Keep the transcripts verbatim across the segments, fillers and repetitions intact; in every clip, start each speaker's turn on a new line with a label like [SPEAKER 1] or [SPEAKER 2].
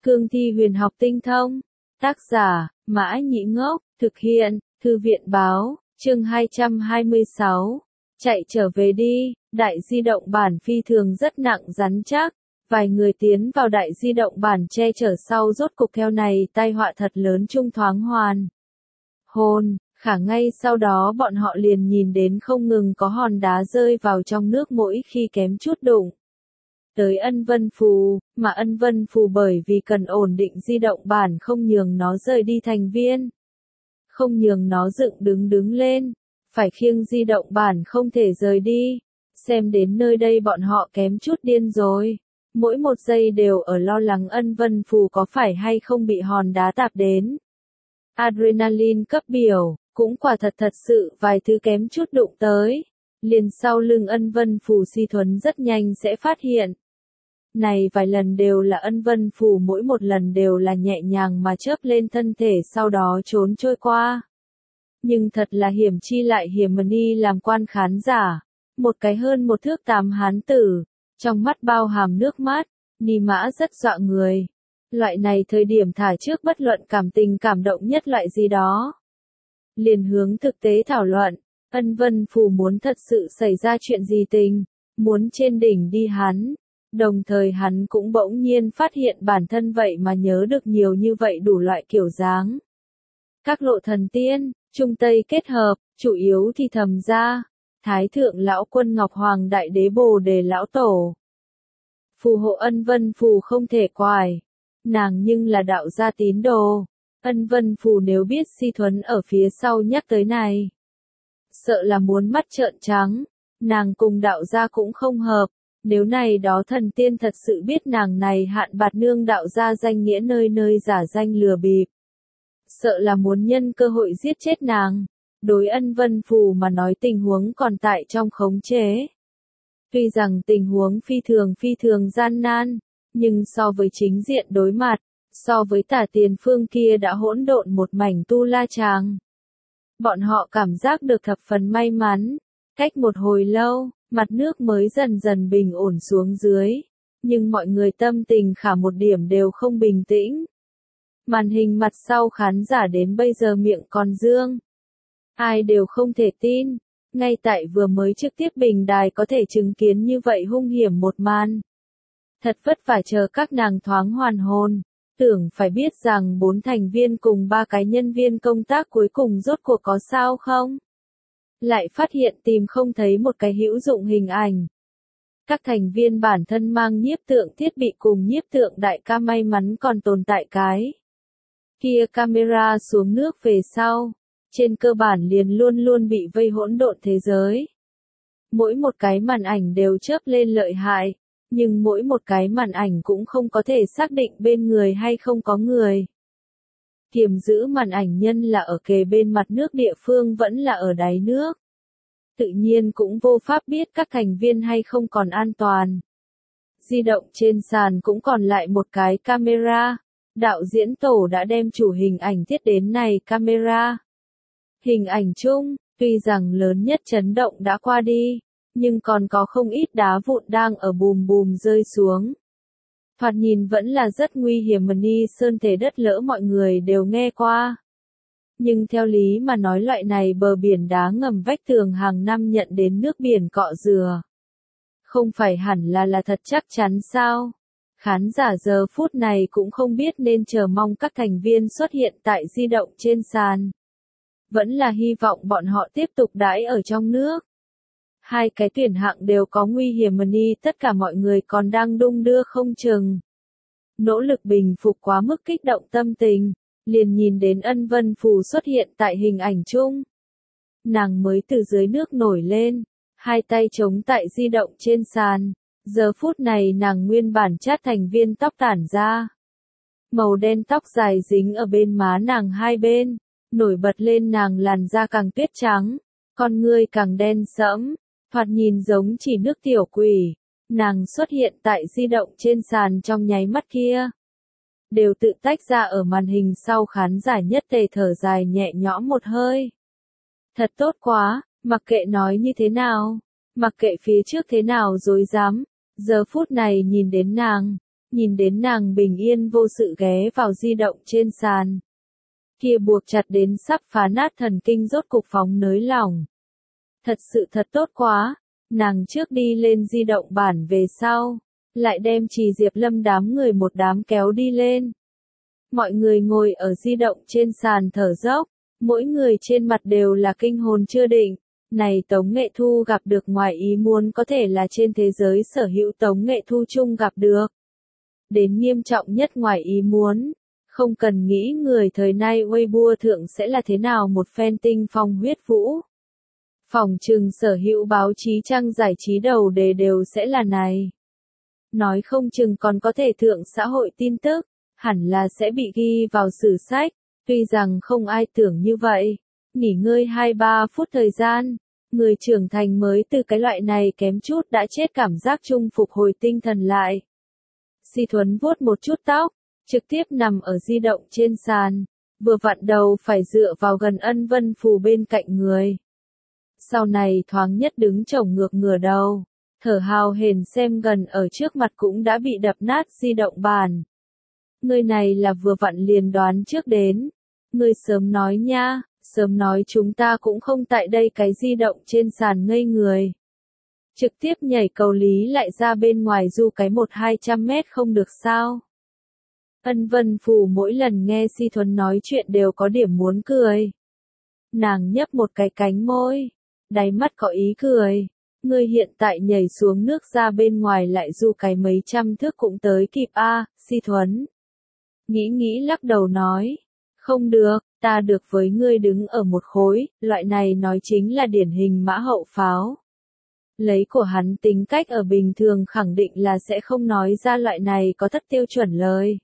[SPEAKER 1] Cương thi huyền học tinh thông. Tác giả, Mã Nhĩ Ngốc, thực hiện, Thư viện báo, chương hai trăm hai mươi sáu. Chạy trở về đi, đại di động bản phi thường rất nặng rắn chắc. Vài người tiến vào đại di động bản che chở sau rốt cục theo này tai họa thật lớn chung thoáng hoàn. Hồn, khả ngay sau đó bọn họ liền nhìn đến không ngừng có hòn đá rơi vào trong nước mỗi khi kém chút đụng tới Ân Vân Phù, mà Ân Vân Phù bởi vì cần ổn định di động bản không nhường nó rời đi thành viên. Không nhường nó dựng đứng đứng lên, phải khiêng di động bản không thể rời đi. Xem đến nơi đây bọn họ kém chút điên rồi. Mỗi một giây đều ở lo lắng Ân Vân Phù có phải hay không bị hòn đá tạp đến. Adrenaline cấp biểu, cũng quả thật thật sự vài thứ kém chút đụng tới. Liền sau lưng Ân Vân Phù Si Thuấn rất nhanh sẽ phát hiện. Này vài lần đều là Ân Vân Phù, mỗi một lần đều là nhẹ nhàng mà chớp lên thân thể sau đó trốn trôi qua. Nhưng thật là hiểm chi lại hiểm mà ni làm quan khán giả. Một cái hơn một thước tám hán tử, trong mắt bao hàm nước mắt, ni mã rất dọa người. Loại này thời điểm thả trước bất luận cảm tình cảm động nhất loại gì đó. Liền hướng thực tế thảo luận, Ân Vân Phù muốn thật sự xảy ra chuyện gì tình, muốn trên đỉnh đi hắn. Đồng thời hắn cũng bỗng nhiên phát hiện bản thân vậy mà nhớ được nhiều như vậy đủ loại kiểu dáng. Các lộ thần tiên, Trung Tây kết hợp, chủ yếu thì thầm ra, Thái Thượng Lão Quân Ngọc Hoàng Đại Đế Bồ Đề Lão Tổ. Phù hộ Ân Vân Phù không thể quải, nàng nhưng là đạo gia tín đồ. Ân Vân Phù nếu biết Si Thuấn ở phía sau nhắc tới này, sợ là muốn mắt trợn trắng, nàng cùng đạo gia cũng không hợp. Nếu này đó thần tiên thật sự biết nàng này hạn bạt nương đạo gia danh nghĩa nơi nơi giả danh lừa bịp, sợ là muốn nhân cơ hội giết chết nàng. Đối Ân Vân Phù mà nói tình huống còn tại trong khống chế. Tuy rằng tình huống phi thường phi thường gian nan, nhưng so với chính diện đối mặt, so với tả tiền phương kia đã hỗn độn một mảnh tu la tràng, bọn họ cảm giác được thập phần may mắn. Cách một hồi lâu, mặt nước mới dần dần bình ổn xuống dưới, nhưng mọi người tâm tình khả một điểm đều không bình tĩnh. Màn hình mặt sau khán giả đến bây giờ miệng còn dương. Ai đều không thể tin, ngay tại vừa mới trực tiếp bình đài có thể chứng kiến như vậy hung hiểm một màn. Thật vất vả chờ các nàng thoáng hoàn hồn, tưởng phải biết rằng bốn thành viên cùng ba cái nhân viên công tác cuối cùng rốt cuộc có sao không? Lại phát hiện tìm không thấy một cái hữu dụng hình ảnh. Các thành viên bản thân mang nhiếp tượng thiết bị cùng nhiếp tượng đại ca may mắn còn tồn tại cái kia camera xuống nước về sau, trên cơ bản liền luôn luôn bị vây hỗn độn thế giới. Mỗi một cái màn ảnh đều chớp lên lợi hại, nhưng mỗi một cái màn ảnh cũng không có thể xác định bên người hay không có người. Kiềm giữ màn ảnh nhân là ở kề bên mặt nước địa phương vẫn là ở đáy nước. Tự nhiên cũng vô pháp biết các thành viên hay không còn an toàn. Di động trên sàn cũng còn lại một cái camera. Đạo diễn tổ đã đem chủ hình ảnh thiết đến này camera. Hình ảnh chung, tuy rằng lớn nhất chấn động đã qua đi, nhưng còn có không ít đá vụn đang ở bùm bùm rơi xuống. Thoạt nhìn vẫn là rất nguy hiểm mà ni sơn thể đất lỡ mọi người đều nghe qua. Nhưng theo lý mà nói loại này bờ biển đá ngầm vách tường hàng năm nhận đến nước biển cọ rửa. Không phải hẳn là là thật chắc chắn sao? Khán giả giờ phút này cũng không biết nên chờ mong các thành viên xuất hiện tại di động trên sàn. Vẫn là hy vọng bọn họ tiếp tục đãi ở trong nước. Hai cái tuyển hạng đều có nguy hiểm mà ni tất cả mọi người còn đang đung đưa không chừng. Nỗ lực bình phục quá mức kích động tâm tình, liền nhìn đến Ân Vân Phù xuất hiện tại hình ảnh chung. Nàng mới từ dưới nước nổi lên, hai tay chống tại di động trên sàn. Giờ phút này nàng nguyên bản chát thành viên tóc tản ra. Màu đen tóc dài dính ở bên má nàng hai bên, nổi bật lên nàng làn da càng tuyết trắng, con ngươi càng đen sẫm, thoạt nhìn giống chỉ nước tiểu quỷ. Nàng xuất hiện tại di động trên sàn trong nháy mắt kia. Đều tự tách ra ở màn hình sau khán giả nhất tề thở dài nhẹ nhõm một hơi. Thật tốt quá, mặc kệ nói như thế nào, mặc kệ phía trước thế nào dối dám. Giờ phút này nhìn đến nàng, nhìn đến nàng bình yên vô sự ghé vào di động trên sàn. Kia buộc chặt đến sắp phá nát thần kinh rốt cục phóng nới lỏng. Thật sự thật tốt quá, nàng trước đi lên di động bản về sau, lại đem Trì Diệp Lâm đám người một đám kéo đi lên. Mọi người ngồi ở di động trên sàn thở dốc, mỗi người trên mặt đều là kinh hồn chưa định. Này Tống Nghệ Thu gặp được ngoài ý muốn có thể là trên thế giới sở hữu Tống Nghệ Thu chung gặp được. Đến nghiêm trọng nhất ngoài ý muốn, không cần nghĩ người thời nay Weibo thượng sẽ là thế nào một phen tinh phong huyết vũ. Phòng trừng sở hữu báo chí trang giải trí đầu đề đều sẽ là này. Nói không chừng còn có thể thượng xã hội tin tức, hẳn là sẽ bị ghi vào sử sách, tuy rằng không ai tưởng như vậy. Nghỉ ngơi hai ba phút thời gian, người trưởng thành mới từ cái loại này kém chút đã chết cảm giác chung phục hồi tinh thần lại. Si Thuấn vuốt một chút tóc, trực tiếp nằm ở di động trên sàn, vừa vặn đầu phải dựa vào gần Ân Vân Phù bên cạnh người. Sau này thoáng nhất đứng chổng ngược ngửa đầu, thở hào hển xem gần ở trước mặt cũng đã bị đập nát di động bàn. Người này là vừa vặn liền đoán trước đến. Người sớm nói nha, sớm nói chúng ta cũng không tại đây cái di động trên sàn ngây người. Trực tiếp nhảy cầu lý lại ra bên ngoài du cái một hai trăm mét không được sao. Ân Vân Phù mỗi lần nghe Si Thuấn nói chuyện đều có điểm muốn cười. Nàng nhấp một cái cánh môi, đáy mắt có ý cười. Ngươi hiện tại nhảy xuống nước ra bên ngoài lại du cái mấy trăm thước cũng tới kịp a, à, Si Thuấn. Nghĩ nghĩ lắc đầu nói, không được, ta được với ngươi đứng ở một khối, loại này nói chính là điển hình mã hậu pháo. Lấy của hắn tính cách ở bình thường khẳng định là sẽ không nói ra loại này có thất tiêu chuẩn lời.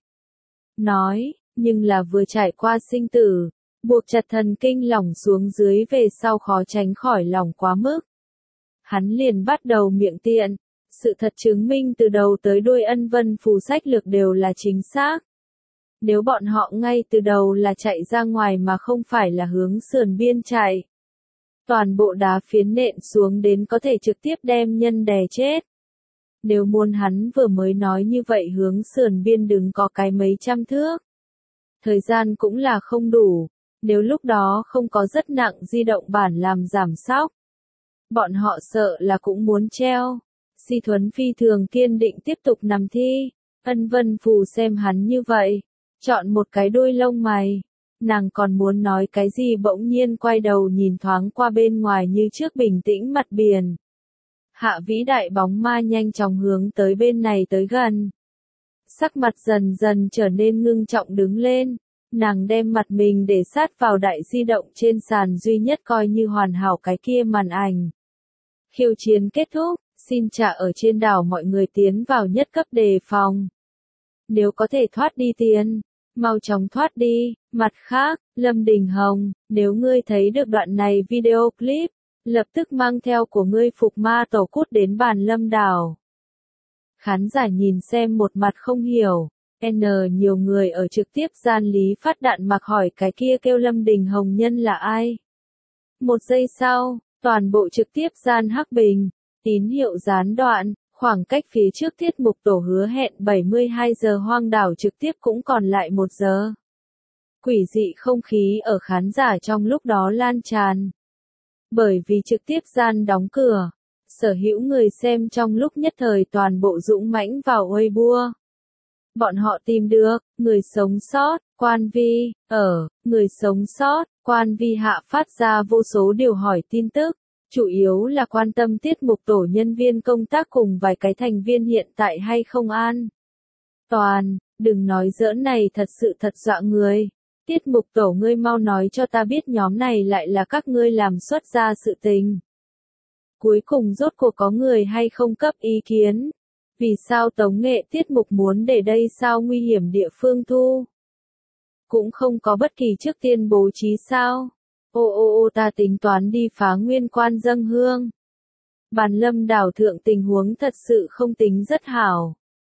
[SPEAKER 1] Nói, nhưng là vừa trải qua sinh tử, buộc chặt thần kinh lỏng xuống dưới về sau khó tránh khỏi lỏng quá mức. Hắn liền bắt đầu miệng tiện, sự thật chứng minh từ đầu tới đuôi Ân Vân Phù sách lược đều là chính xác. Nếu bọn họ ngay từ đầu là chạy ra ngoài mà không phải là hướng sườn biên chạy. Toàn bộ đá phiến nện xuống đến có thể trực tiếp đem nhân đè chết. Nếu muốn hắn vừa mới nói như vậy hướng sườn biên đứng có cái mấy trăm thước. Thời gian cũng là không đủ, nếu lúc đó không có rất nặng di động bản làm giảm sóc. Bọn họ sợ là cũng muốn treo. Si Thuấn phi thường kiên định tiếp tục nằm thi. Ân Vân Phù xem hắn như vậy, chọn một cái đuôi lông mày. Nàng còn muốn nói cái gì bỗng nhiên quay đầu nhìn thoáng qua bên ngoài như trước bình tĩnh mặt biển. Hạ vĩ đại bóng ma nhanh chóng hướng tới bên này tới gần. Sắc mặt dần dần trở nên ngưng trọng đứng lên. Nàng đem mặt mình để sát vào đại di động trên sàn duy nhất coi như hoàn hảo cái kia màn ảnh. Khiêu chiến kết thúc, xin trả ở trên đảo mọi người tiến vào nhất cấp đề phòng. Nếu có thể thoát đi tiến, mau chóng thoát đi. Mặt khác, Lâm Đình Hồng, nếu ngươi thấy được đoạn này video clip, lập tức mang theo của ngươi phục ma tổ cút đến bàn Lâm đảo. Khán giả nhìn xem một mặt không hiểu, N nhiều người ở trực tiếp gian lý phát đạn mặc hỏi cái kia kêu Lâm Đình Hồng nhân là ai. Một giây sau, toàn bộ trực tiếp gian hắc bình, tín hiệu gián đoạn, khoảng cách phía trước tiết mục tổ hứa hẹn bảy mươi hai giờ hoang đảo trực tiếp cũng còn lại một giờ. Quỷ dị không khí ở khán giả trong lúc đó lan tràn. Bởi vì trực tiếp gian đóng cửa, sở hữu người xem trong lúc nhất thời toàn bộ dũng mãnh vào Weibo. Bọn họ tìm được, người sống sót, quan vi, ở, người sống sót, quan vi hạ phát ra vô số điều hỏi tin tức, chủ yếu là quan tâm tiết mục tổ nhân viên công tác cùng vài cái thành viên hiện tại hay không an. Toàn, đừng nói giỡn này thật sự thật dọa người. Tiết mục tổ ngươi mau nói cho ta biết nhóm này lại là các ngươi làm xuất ra sự tình. Cuối cùng rốt cuộc có người hay không cấp ý kiến. Vì sao tống nghệ tiết mục muốn để đây sao nguy hiểm địa phương thu? Cũng không có bất kỳ trước tiên bố trí sao? Ô ô ô ta tính toán đi phá nguyên quan dâng hương. Bàn Lâm đảo thượng tình huống thật sự không tính rất hảo.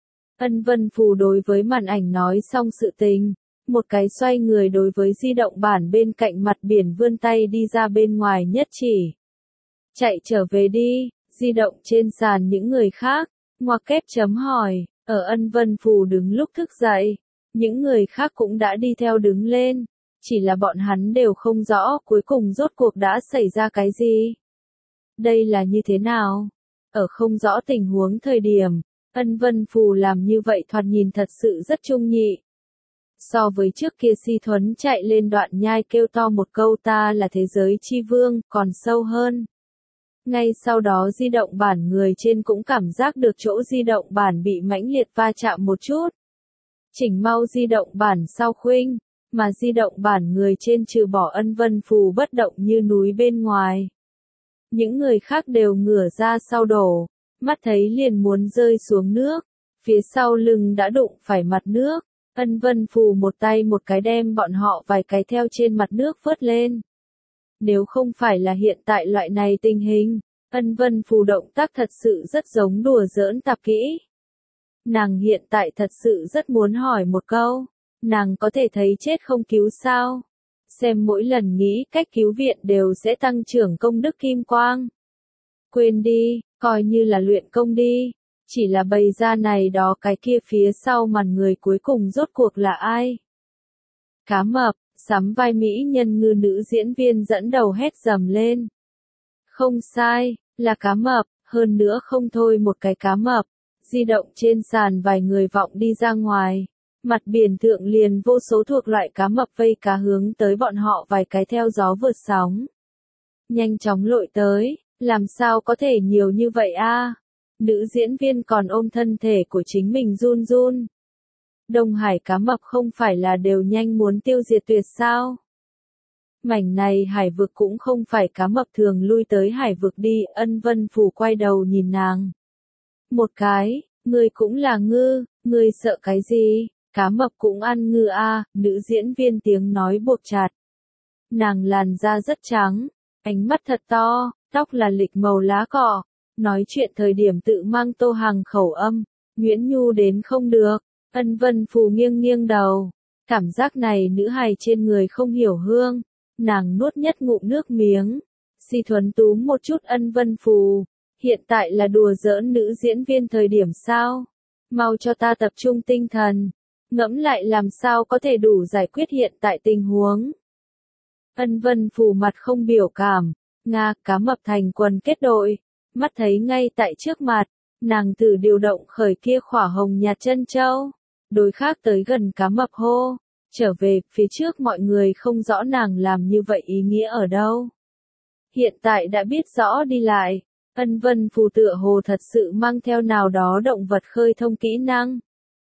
[SPEAKER 1] Ân Vân Phù đối với màn ảnh nói xong sự tình. Một cái xoay người đối với di động bản bên cạnh mặt biển vươn tay đi ra bên ngoài nhất chỉ. Chạy trở về đi, di động trên sàn những người khác, ngoặc kép chấm hỏi, Ở Ân Vân Phù đứng lúc thức dậy, những người khác cũng đã đi theo đứng lên, chỉ là bọn hắn đều không rõ cuối cùng rốt cuộc đã xảy ra cái gì. Đây là như thế nào? Ở không rõ tình huống thời điểm, Ân Vân Phù làm như vậy thoạt nhìn thật sự rất trung nhị. So với trước kia Si Thuấn chạy lên đoạn nhai kêu to một câu ta là thế giới chi vương, còn sâu hơn. Ngay sau đó di động bản người trên cũng cảm giác được chỗ di động bản bị mãnh liệt va chạm một chút. Chỉnh mau di động bản sau khuynh, mà di động bản người trên trừ bỏ Ân Vân Phù bất động như núi bên ngoài. Những người khác đều ngửa ra sau đổ, mắt thấy liền muốn rơi xuống nước, phía sau lưng đã đụng phải mặt nước. Ân Vân Phù một tay một cái đem bọn họ vài cái theo trên mặt nước vớt lên. Nếu không phải là hiện tại loại này tình hình, Ân Vân Phù động tác thật sự rất giống đùa giỡn tạp kỹ. Nàng hiện tại thật sự rất muốn hỏi một câu, nàng có thể thấy chết không cứu sao? Xem mỗi lần nghĩ cách cứu viện đều sẽ tăng trưởng công đức kim quang. Quên đi, coi như là luyện công đi. Chỉ là bày ra này đó cái kia phía sau màn người cuối cùng rốt cuộc là ai? Cá mập, sắm vai mỹ nhân ngư nữ diễn viên dẫn đầu hét dầm lên. Không sai, là cá mập, hơn nữa không thôi một cái cá mập. Di động trên sàn vài người vọng đi ra ngoài. Mặt biển thượng liền vô số thuộc loại cá mập vây cá hướng tới bọn họ vài cái theo gió vượt sóng. Nhanh chóng lội tới, làm sao có thể nhiều như vậy a? Nữ diễn viên còn ôm thân thể của chính mình run run. Đông Hải cá mập không phải là đều nhanh muốn tiêu diệt tuyệt sao? Mảnh này hải vực cũng không phải cá mập thường lui tới hải vực đi. Ân Vân Phù quay đầu nhìn nàng. Một cái, ngươi cũng là ngư, ngươi sợ cái gì? Cá mập cũng ăn ngư a, nữ diễn viên tiếng nói buộc chặt. Nàng làn da rất trắng, ánh mắt thật to, tóc là lịch màu lá cỏ. Nói chuyện thời điểm tự mang tô hàng khẩu âm, nhuyễn nhu đến không được. Ân Vân Phù nghiêng nghiêng đầu, cảm giác này nữ hài trên người không hiểu hương, nàng nuốt nhất ngụm nước miếng. Si Thuấn túm một chút Ân Vân Phù, hiện tại là đùa giỡn nữ diễn viên thời điểm sao? Mau cho ta tập trung tinh thần, ngẫm lại làm sao có thể đủ giải quyết hiện tại tình huống. Ân Vân Phù mặt không biểu cảm, Nga, cá mập thành quần kết đội. Mắt thấy ngay tại trước mặt, nàng thử điều động khởi kia khỏa hồng nhạt chân châu, đối khác tới gần cá mập hô, trở về, phía trước mọi người không rõ nàng làm như vậy ý nghĩa ở đâu. Hiện tại đã biết rõ đi lại, Ân Vân Phù tựa hồ thật sự mang theo nào đó động vật khơi thông kỹ năng.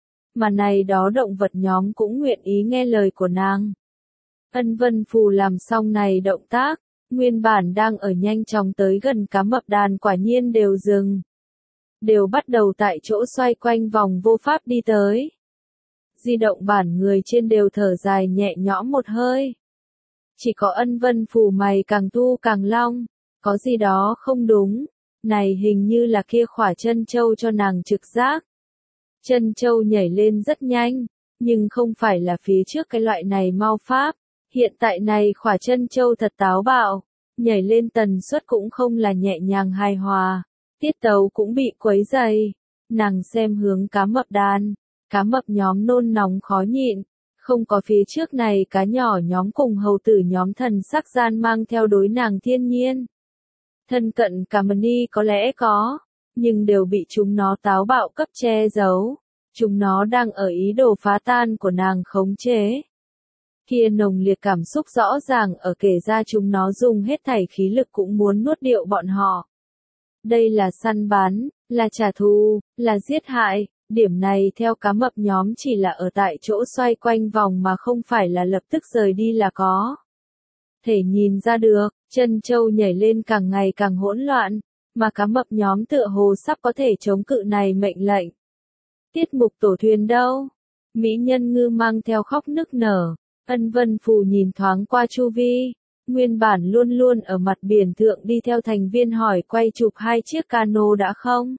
[SPEAKER 1] Mà này đó động vật nhóm cũng nguyện ý nghe lời của nàng. Ân Vân Phù làm xong này động tác. Nguyên bản đang ở nhanh chóng tới gần cá mập đàn quả nhiên đều dừng. Đều bắt đầu tại chỗ xoay quanh vòng vô pháp đi tới. Di động bản người trên đều thở dài nhẹ nhõm một hơi. Chỉ có Ân Vân Phù mày càng thu càng long, có gì đó không đúng. Này hình như là kia khỏa chân châu cho nàng trực giác. Chân châu nhảy lên rất nhanh, nhưng không phải là phía trước cái loại này mau pháp. Hiện tại này khỏa chân châu thật táo bạo, nhảy lên tần suất cũng không là nhẹ nhàng hài hòa, tiết tấu cũng bị quấy dày. Nàng xem hướng cá mập đàn, cá mập nhóm nôn nóng khó nhịn, không có phía trước này cá nhỏ nhóm cùng hầu tử nhóm thần sắc gian mang theo đối nàng thiên nhiên. Thân cận cả mani có lẽ có, nhưng đều bị chúng nó táo bạo cấp che giấu. Chúng nó đang ở ý đồ phá tan của nàng khống chế. Kia nồng liệt cảm xúc rõ ràng ở kể ra chúng nó dùng hết thảy khí lực cũng muốn nuốt điệu bọn họ. Đây là săn bắn, là trả thù, là giết hại, điểm này theo cá mập nhóm chỉ là ở tại chỗ xoay quanh vòng mà không phải là lập tức rời đi là có. Thể nhìn ra được, chân châu nhảy lên càng ngày càng hỗn loạn, mà cá mập nhóm tựa hồ sắp có thể chống cự này mệnh lệnh. Tiết mục tổ thuyền đâu? Mỹ nhân ngư mang theo khóc nức nở. Ân Vân Phù nhìn thoáng qua chu vi, nguyên bản luôn luôn ở mặt biển thượng đi theo thành viên hỏi quay chụp hai chiếc cano đã không?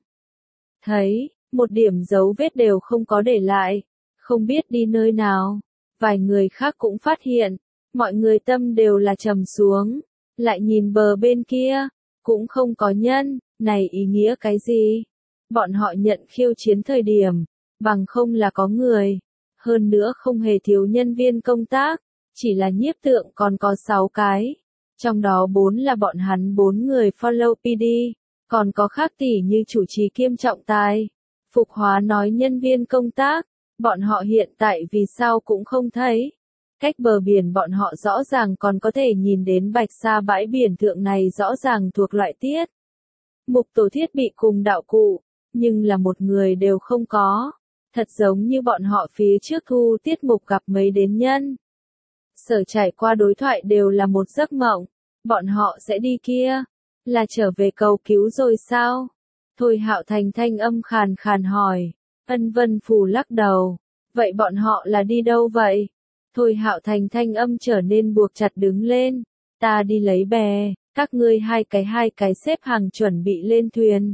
[SPEAKER 1] Thấy, một điểm dấu vết đều không có để lại, không biết đi nơi nào. Vài người khác cũng phát hiện, mọi người tâm đều là trầm xuống, lại nhìn bờ bên kia, cũng không có nhân, này ý nghĩa cái gì? Bọn họ nhận khiêu chiến thời điểm, bằng không là có người. Hơn nữa không hề thiếu nhân viên công tác, chỉ là nhiếp tượng còn có sáu cái. Trong đó bốn là bọn hắn bốn người follow pê đê, còn có khác tỷ như chủ trì kiêm trọng tài. Phục Hóa nói nhân viên công tác, bọn họ hiện tại vì sao cũng không thấy. Cách bờ biển bọn họ rõ ràng còn có thể nhìn đến Bạch Sa bãi biển thượng này rõ ràng thuộc loại tiết. Mục tổ thiết bị cùng đạo cụ, nhưng là một người đều không có. Thật giống như bọn họ phía trước thu tiết mục gặp mấy đến nhân. Sở trải qua đối thoại đều là một giấc mộng. Bọn họ sẽ đi kia. Là trở về cầu cứu rồi sao? Thôi Hạo Thành thanh âm khàn khàn hỏi. Ân Vân Phù lắc đầu. Vậy bọn họ là đi đâu vậy? Thôi Hạo Thành thanh âm trở nên buộc chặt đứng lên. Ta đi lấy bè, các ngươi hai cái hai cái xếp hàng chuẩn bị lên thuyền.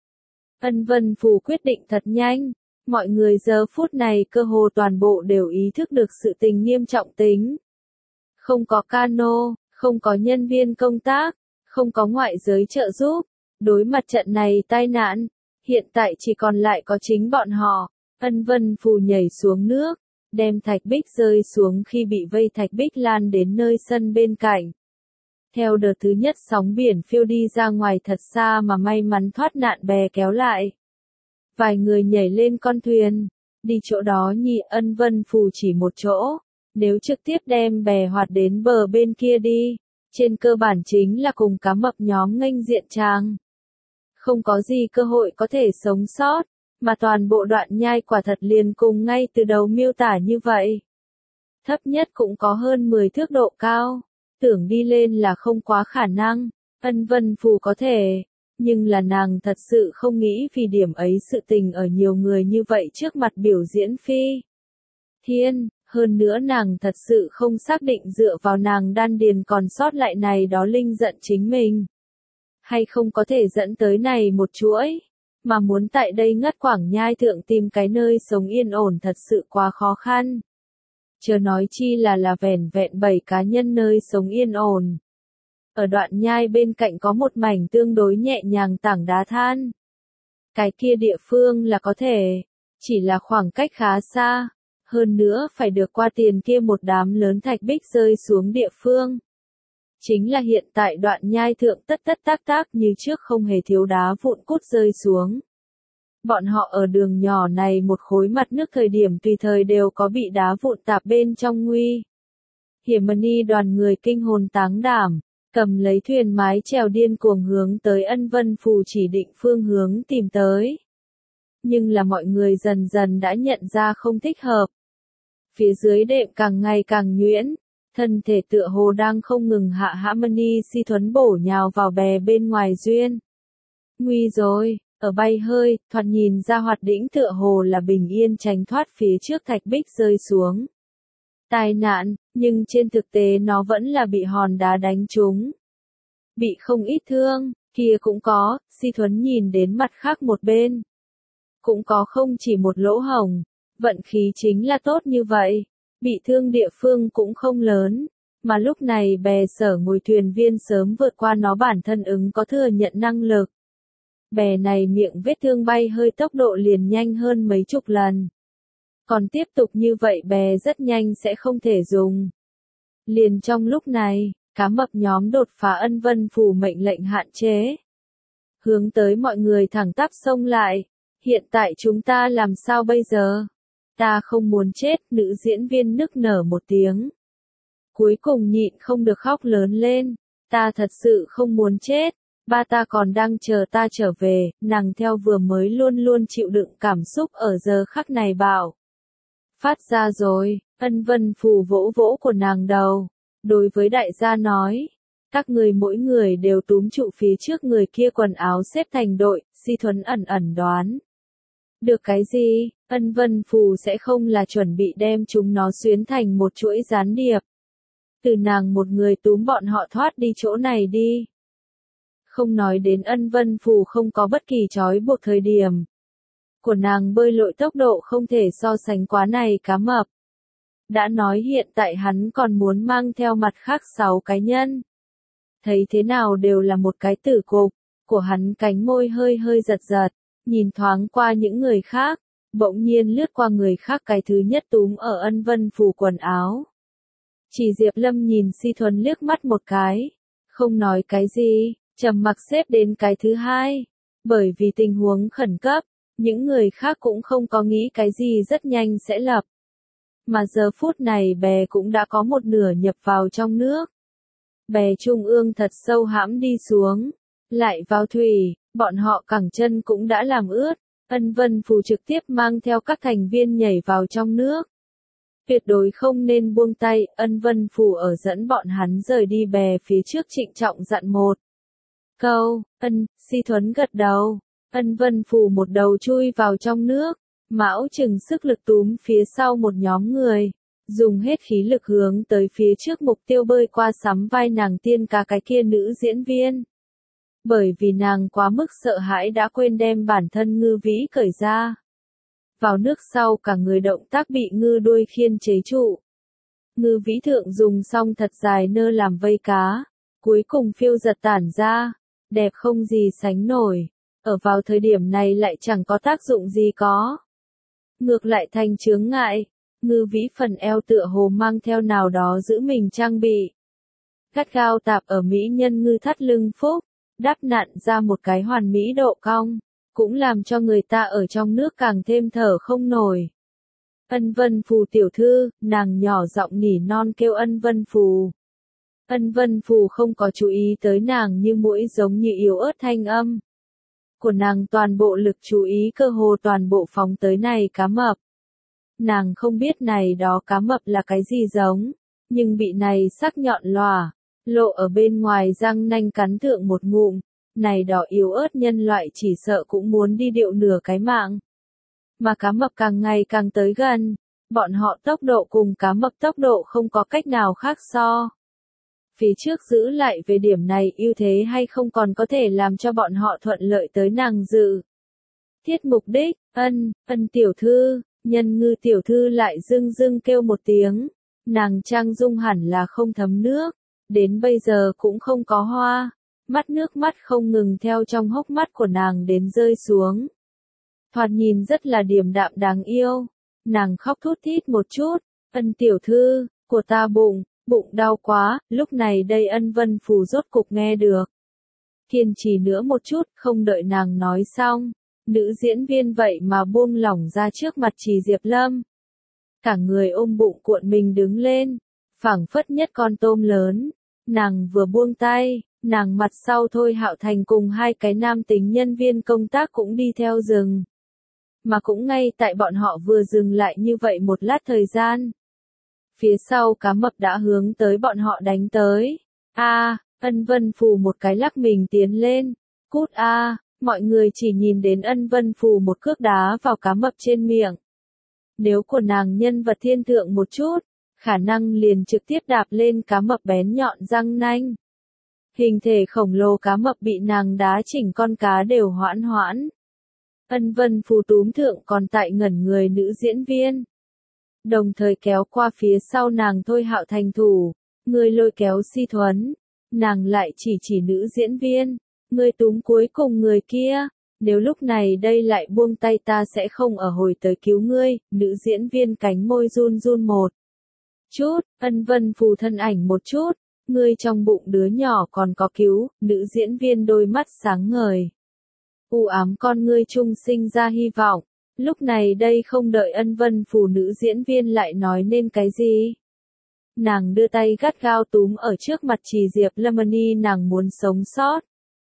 [SPEAKER 1] Ân Vân Phù quyết định thật nhanh. Mọi người giờ phút này cơ hồ toàn bộ đều ý thức được sự tình nghiêm trọng tính. Không có cano, không có nhân viên công tác, không có ngoại giới trợ giúp. Đối mặt trận này tai nạn, hiện tại chỉ còn lại có chính bọn họ. Ân Vân Phù nhảy xuống nước, đem thạch bích rơi xuống khi bị vây thạch bích lan đến nơi sân bên cạnh. Theo đợt thứ nhất sóng biển phiêu đi ra ngoài thật xa mà may mắn thoát nạn bè kéo lại. Vài người nhảy lên con thuyền, đi chỗ đó nhị. Ân Vân Phù chỉ một chỗ, nếu trực tiếp đem bè hoạt đến bờ bên kia đi, trên cơ bản chính là cùng cá mập nhóm nghênh diện trang. Không có gì cơ hội có thể sống sót, mà toàn bộ đoạn nhai quả thật liền cùng ngay từ đầu miêu tả như vậy. Thấp nhất cũng có hơn mười thước độ cao, tưởng đi lên là không quá khả năng. Ân Vân Phù có thể, nhưng là nàng thật sự không nghĩ vì điểm ấy sự tình ở nhiều người như vậy trước mặt biểu diễn phi thiên. Hơn nữa nàng thật sự không xác định dựa vào nàng đan điền còn sót lại này đó linh giận chính mình. Hay không có thể dẫn tới này một chuỗi, mà muốn tại đây ngất quảng nhai thượng tìm cái nơi sống yên ổn thật sự quá khó khăn. Chớ nói chi là là vẻn vẹn bảy cá nhân nơi sống yên ổn. Ở đoạn nhai bên cạnh có một mảnh tương đối nhẹ nhàng tảng đá than. Cái kia địa phương là có thể, chỉ là khoảng cách khá xa. Hơn nữa phải được qua tiền kia một đám lớn thạch bích rơi xuống địa phương. Chính là hiện tại đoạn nhai thượng tất tất tác tác như trước không hề thiếu đá vụn cút rơi xuống. Bọn họ ở đường nhỏ này một khối mặt nước thời điểm tùy thời đều có bị đá vụn tạp bên trong nguy. Hiểm ni đoàn người kinh hồn táng đảm, cầm lấy thuyền mái chèo điên cuồng hướng tới Ân Vân Phù chỉ định phương hướng tìm tới. Nhưng là mọi người dần dần đã nhận ra không thích hợp. Phía dưới đệm càng ngày càng nhuyễn, thân thể tựa hồ đang không ngừng hạ Harmony si thuấn bổ nhào vào bè bên ngoài duyên. Nguy rồi, ở bay hơi, thoạt nhìn ra hoạt đĩnh tựa hồ là bình yên tránh thoát phía trước thạch bích rơi xuống. Tai nạn, nhưng trên thực tế nó vẫn là bị hòn đá đánh trúng. Bị không ít thương, kia cũng có, si thuấn nhìn đến mặt khác một bên. Cũng có không chỉ một lỗ hổng, vận khí chính là tốt như vậy. Bị thương địa phương cũng không lớn, mà lúc này bè sở ngồi thuyền viên sớm vượt qua nó bản thân ứng có thừa nhận năng lực. Bè này miệng vết thương bay hơi tốc độ liền nhanh hơn mấy chục lần. Còn tiếp tục như vậy bè rất nhanh sẽ không thể dùng. Liền trong lúc này, cá mập nhóm đột phá Ân Vân Phù mệnh lệnh hạn chế. Hướng tới mọi người thẳng tắp xông lại. Hiện tại chúng ta làm sao bây giờ? Ta không muốn chết, nữ diễn viên nức nở một tiếng. Cuối cùng nhịn không được khóc lớn lên. Ta thật sự không muốn chết. Ba ta còn đang chờ ta trở về, nàng theo vừa mới luôn luôn chịu đựng cảm xúc ở giờ khắc này bảo. Phát ra rồi, Ân Vân Phù vỗ vỗ của nàng đầu. Đối với đại gia nói, các người mỗi người đều túm trụ phía trước người kia quần áo xếp thành đội, si thuấn ẩn ẩn đoán. Được cái gì, Ân Vân Phù sẽ không là chuẩn bị đem chúng nó xuyến thành một chuỗi gián điệp. Từ nàng một người túm bọn họ thoát đi chỗ này đi. Không nói đến Ân Vân Phù không có bất kỳ trói buộc thời điểm. Của nàng bơi lội tốc độ không thể so sánh quá này cá mập. Đã nói hiện tại hắn còn muốn mang theo mặt khác sáu cá nhân. Thấy thế nào đều là một cái tử cục, của hắn cánh môi hơi hơi giật giật, nhìn thoáng qua những người khác, bỗng nhiên lướt qua người khác cái thứ nhất túm ở Ân Vân Phù quần áo. Chỉ Diệp Lâm nhìn Si Thuấn liếc mắt một cái, không nói cái gì, trầm mặc xếp đến cái thứ hai. Bởi vì tình huống khẩn cấp, những người khác cũng không có nghĩ cái gì rất nhanh sẽ lập. Mà giờ phút này bè cũng đã có một nửa nhập vào trong nước. Bè trung ương thật sâu hãm đi xuống, lại vào thủy, bọn họ cẳng chân cũng đã làm ướt. Ân Vân Phù trực tiếp mang theo các thành viên nhảy vào trong nước. Tuyệt đối không nên buông tay, Ân Vân Phù ở dẫn bọn hắn rời đi bè phía trước trịnh trọng dặn một câu. Ân, Si Thuấn gật đầu. Ân Vân Phù một đầu chui vào trong nước, Mão chừng sức lực túm phía sau một nhóm người, dùng hết khí lực hướng tới phía trước mục tiêu bơi qua sắm vai nàng tiên ca cái kia nữ diễn viên. Bởi vì nàng quá mức sợ hãi đã quên đem bản thân ngư vĩ cởi ra. Vào nước sau cả người động tác bị ngư đuôi khiên chế trụ. Ngư vĩ thượng dùng xong thật dài nơ làm vây cá, cuối cùng phiêu giật tản ra, đẹp không gì sánh nổi. Ở vào thời điểm này lại chẳng có tác dụng gì có. Ngược lại thành chướng ngại, ngư vĩ phần eo tựa hồ mang theo nào đó giữ mình trang bị. Gắt gao tạp ở mỹ nhân ngư thắt lưng phúc, đáp nặn ra một cái hoàn mỹ độ cong, cũng làm cho người ta ở trong nước càng thêm thở không nổi. Ân Vân Phù tiểu thư, nàng nhỏ giọng nỉ non kêu Ân Vân Phù. Ân Vân Phù không có chú ý tới nàng như mũi giống như yếu ớt thanh âm. Của nàng toàn bộ lực chú ý cơ hồ toàn bộ phóng tới này cá mập. Nàng không biết này đó cá mập là cái gì giống, nhưng bị này sắc nhọn lòa, lộ ở bên ngoài răng nanh cắn thượng một ngụm, này đó yếu ớt nhân loại chỉ sợ cũng muốn đi điệu nửa cái mạng. Mà cá mập càng ngày càng tới gần, bọn họ tốc độ cùng cá mập tốc độ không có cách nào khác so. Phía trước giữ lại về điểm này ưu thế hay không còn có thể làm cho bọn họ thuận lợi tới nàng dự. Thiết mục đích, Ân, Ân tiểu thư, nhân ngư tiểu thư lại dưng dưng kêu một tiếng, nàng trang dung hẳn là không thấm nước, đến bây giờ cũng không có hoa, mắt nước mắt không ngừng theo trong hốc mắt của nàng đến rơi xuống. Thoạt nhìn rất là điềm đạm đáng yêu, nàng khóc thút thít một chút, Ân tiểu thư, của ta bụng. Bụng đau quá, lúc này đây Ân Vân Phù rốt cục nghe được. Kiên trì nữa một chút, không đợi nàng nói xong. Nữ diễn viên vậy mà buông lỏng ra trước mặt Trì Diệp Lâm. Cả người ôm bụng cuộn mình đứng lên, phảng phất nhất con tôm lớn. Nàng vừa buông tay, nàng mặt sau Thôi Hạo Thành cùng hai cái nam tính nhân viên công tác cũng đi theo dừng. Mà cũng ngay tại bọn họ vừa dừng lại như vậy một lát thời gian. Phía sau cá mập đã hướng tới bọn họ đánh tới. A, à, Ân Vân Phù một cái lắc mình tiến lên. Cút a, à, mọi người chỉ nhìn đến Ân Vân Phù một cước đá vào cá mập trên miệng. Nếu của nàng nhân vật thiên thượng một chút, khả năng liền trực tiếp đạp lên cá mập bén nhọn răng nanh. Hình thể khổng lồ cá mập bị nàng đá chỉnh con cá đều hoãn hoãn. Ân Vân Phù túm thượng còn tại ngẩn người nữ diễn viên. Đồng thời kéo qua phía sau nàng Thôi Hạo Thành thủ, người lôi kéo Si Thuấn, nàng lại chỉ chỉ nữ diễn viên, người túm cuối cùng người kia, nếu lúc này đây lại buông tay ta sẽ không ở hồi tới cứu ngươi, nữ diễn viên cánh môi run run một chút, Ân Vân Phù thân ảnh một chút, ngươi trong bụng đứa nhỏ còn có cứu, nữ diễn viên đôi mắt sáng ngời. U ám con ngươi trung sinh ra hy vọng. Lúc này đây không đợi Ân Vân Phù nữ diễn viên lại nói nên cái gì. Nàng đưa tay gắt gao túm ở trước mặt Trì Diệp Lâm Ni nàng muốn sống sót.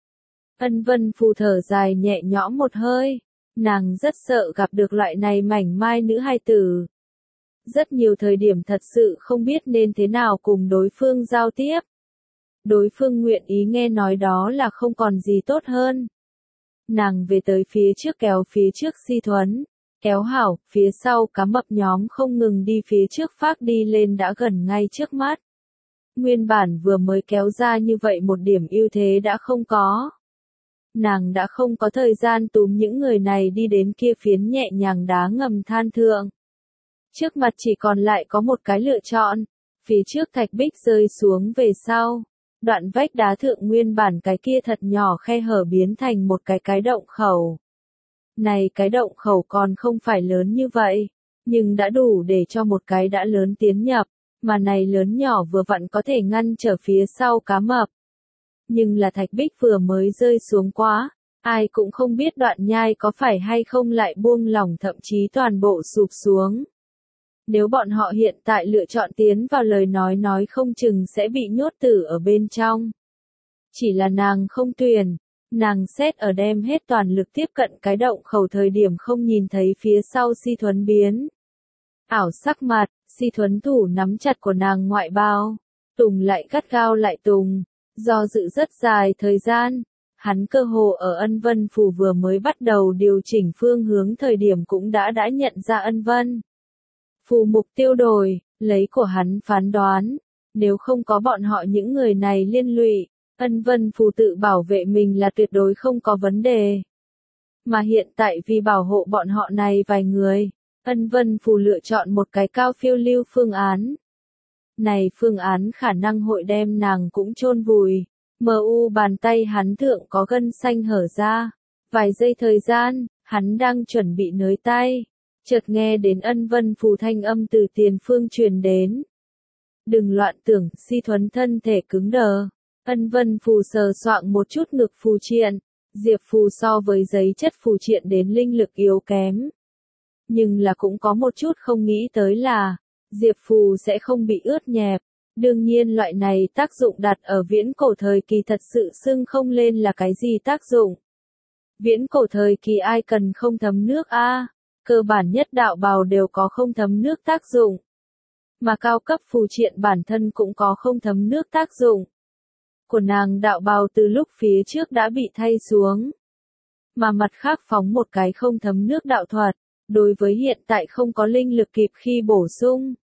[SPEAKER 1] Ân Vân Phù thở dài nhẹ nhõm một hơi. Nàng rất sợ gặp được loại này mảnh mai nữ hài tử. Rất nhiều thời điểm thật sự không biết nên thế nào cùng đối phương giao tiếp. Đối phương nguyện ý nghe nói đó là không còn gì tốt hơn. Nàng về tới phía trước kéo phía trước Si Thuấn, kéo hảo, phía sau cá mập nhóm không ngừng đi phía trước phát đi lên đã gần ngay trước mắt. Nguyên bản vừa mới kéo ra như vậy một điểm ưu thế đã không có. Nàng đã không có thời gian túm những người này đi đến kia phiến nhẹ nhàng đá ngầm than thượng. Trước mặt chỉ còn lại có một cái lựa chọn, phía trước thạch bích rơi xuống về sau. Đoạn vách đá thượng nguyên bản cái kia thật nhỏ khe hở biến thành một cái cái động khẩu. Này cái động khẩu còn không phải lớn như vậy, nhưng đã đủ để cho một cái đã lớn tiến nhập, mà này lớn nhỏ vừa vặn có thể ngăn trở phía sau cá mập. Nhưng là thạch bích vừa mới rơi xuống quá, ai cũng không biết đoạn nhai có phải hay không lại buông lỏng thậm chí toàn bộ sụp xuống. Nếu bọn họ hiện tại lựa chọn tiến vào lời nói nói không chừng sẽ bị nhốt tử ở bên trong. Chỉ là nàng không tuyển, nàng xét ở đem hết toàn lực tiếp cận cái động khẩu thời điểm không nhìn thấy phía sau Si Thuấn biến. Ảo sắc mặt, Si Thuấn thủ nắm chặt của nàng ngoại bao, tùng lại gắt gao lại tùng, do dự rất dài thời gian. Hắn cơ hồ ở Ân Vân Phù vừa mới bắt đầu điều chỉnh phương hướng thời điểm cũng đã đã nhận ra Ân Vân Phù mục tiêu đổi, lấy của hắn phán đoán, nếu không có bọn họ những người này liên lụy, Ân Vân Phù tự bảo vệ mình là tuyệt đối không có vấn đề. Mà hiện tại vì bảo hộ bọn họ này vài người, Ân Vân Phù lựa chọn một cái cao phiêu lưu phương án. Này phương án khả năng hội đem nàng cũng chôn vùi. Mờ u bàn tay hắn thượng có gân xanh hở ra. Vài giây thời gian, hắn đang chuẩn bị nới tay. Chợt nghe đến Ân Vân Phù thanh âm từ tiền phương truyền đến. Đừng loạn tưởng, Si Thuấn thân thể cứng đờ. Ân Vân Phù sờ soạng một chút ngực phù triện. Diệp phù so với giấy chất phù triện đến linh lực yếu kém. Nhưng là cũng có một chút không nghĩ tới là, Diệp phù sẽ không bị ướt nhẹp. Đương nhiên loại này tác dụng đặt ở viễn cổ thời kỳ thật sự xưng không lên là cái gì tác dụng. Viễn cổ thời kỳ ai cần không thấm nước a? À? Cơ bản nhất đạo bào đều có không thấm nước tác dụng. Mà cao cấp phù triện bản thân cũng có không thấm nước tác dụng. Của nàng đạo bào từ lúc phía trước đã bị thay xuống. Mà mặt khác phóng một cái không thấm nước đạo thuật, đối với hiện tại không có linh lực kịp khi bổ sung.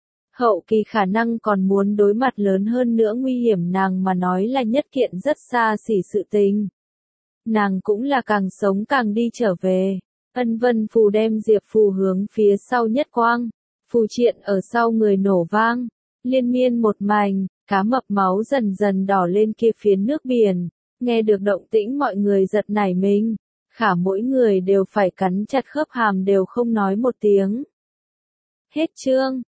[SPEAKER 1] Hậu kỳ khả năng còn muốn đối mặt lớn hơn nữa nguy hiểm nàng mà nói là nhất kiện rất xa xỉ sự tình. Nàng cũng là càng sống càng đi trở về. Ân Vân Phù đem Diệp phù hướng phía sau nhất quang. Phù triện ở sau người nổ vang. Liên miên một mảnh, cá mập máu dần dần đỏ lên kia phiến nước biển. Nghe được động tĩnh mọi người giật nảy mình. Khả mỗi người đều phải cắn chặt khớp hàm đều không nói một tiếng. Hết chương.